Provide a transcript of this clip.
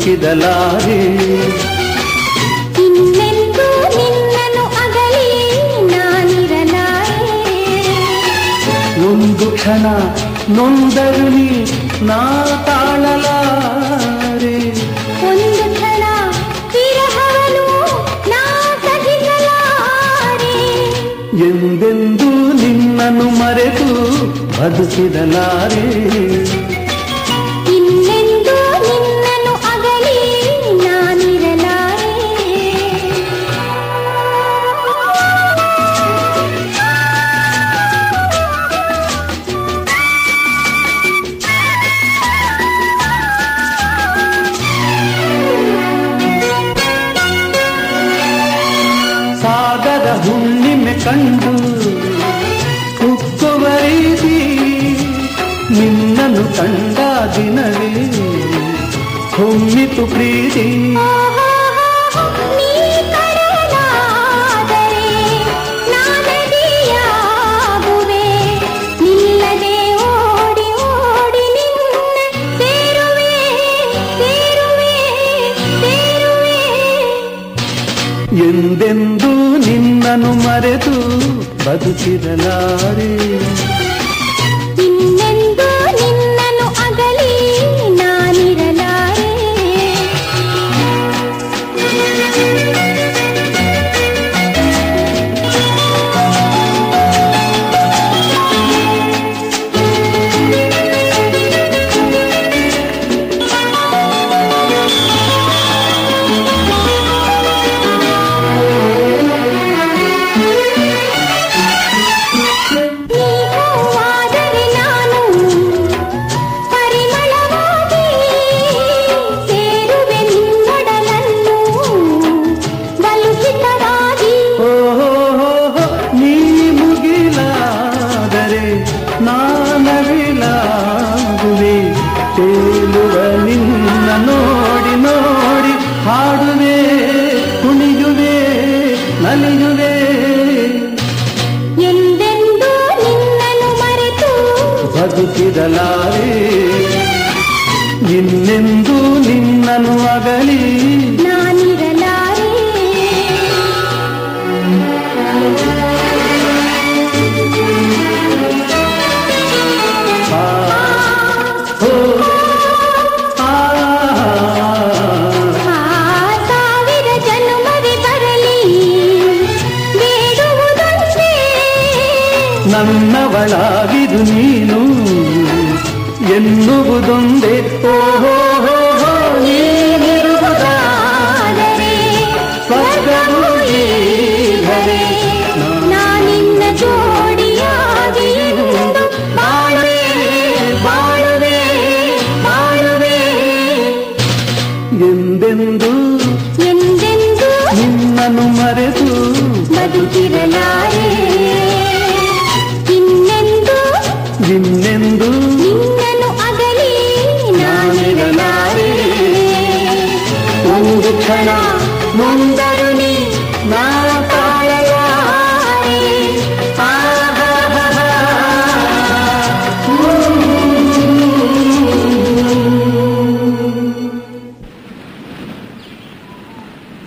ಬದುಕಿದಲಾರೆ. ಇನ್ನೆಂದೂ ನಿನ್ನನ್ನು ಅಗಲಿ ನಾನಿರಲಾರೆ. ಒಂದು ಕ್ಷಣ ನೊಂದರು ನೀ ನಾ ತಾಳಲಾರೆ. ಒಂದು ಕ್ಷಣ ವಿರಹವನು ನಾ ಸಹಿಸಲಾರೆ. ಎಂದೆಂದೂ ನಿನ್ನನ್ನು ಮರೆತು ಬದುಕಿದಲಾರೆ. ಇನ್ನೆಂದೂ ನಿನ್ನನ್ನು ಅಗಲಿ ನಾನಿರಲಾರೆ. ಸಾಗರ ಹುಣ್ಣಿಮೆ ಕಂಡು ಉಕ್ಕುವ ರೀತಿ ನಿನ್ನನ್ನು ಕಂಡ ದಿನವೇ ಹೊಮ್ಮಿತು ಪ್ರೀತಿ. ನೀ ಕಡಲಾದರೆ ನಾನದಿಯಾಗುವೆ. ನಿಲ್ಲದೆ ಓಡಿ ಓಡಿ ನಿನ್ನ ಸೇರುವೆ ಸೇರುವೆ ಸೇರುವೆ. ಎಂದೆಂದೂ ನಿನ್ನನ್ನು ಮರೆತು ಬದುಕಿದಲಾರೆ. ಇನ್ನೆಂದೂ ನಿನ್ನನ್ನು ಅಗಲಿ ನಾನಿರಲಾರೆ. ನಾನವಿಲಾಗುವೆ ತೇಲುವ ನಿನ್ನ ನೋಡಿ ನೋಡಿ ಹಾಡುವೆ ಕುಣಿಯುವೆ ನಲಿಯುವೆ. ಎಂದೆಂದೂ ನಿನ್ನನ್ನು ಮರೆತು ಬದುಕಿದಲಾರೆ. ಇನ್ನೆಂದೂ ನಿನ್ನನ್ನು ಅಗಲಿ ನಾನಿರಲಾರೆ. ಸಾವಿರ ಜನ್ಮವೇ ಬರಲಿ ಬೇಡುವುದೊಂದೇ. ನನ್ನವಳಾಗಿದು ನೀನು ಎನ್ನುವುದೊಂದೇ. ಓಹೋ ನೀನಿರುವುದಾದರೆ ಸ್ವರ್ಗವೂ ಈಗಲೇ. ನಾನಿನ್ನ ಜೋಡಿಯಾಗಿ ಎಂದು ಬಾಳುವೆ ಬಾಳುವೆ ಬಾಳುವೆ. ಎಂದೆಂದೂ ಎಂದೆಂದೂ ನಿನ್ನನ್ನು ಮರೆತು ಬದುಕಿರಲಾರೆ. ಇನ್ನೆಂದೂ ಇನ್ನೆಂದೂ ನಿನ್ನನ್ನು ಅಗಲಿ ನಾನಿರಲಾರೆ. ಒಂದು ಕ್ಷಣ ನೊಂದರು ನೀ ನಾ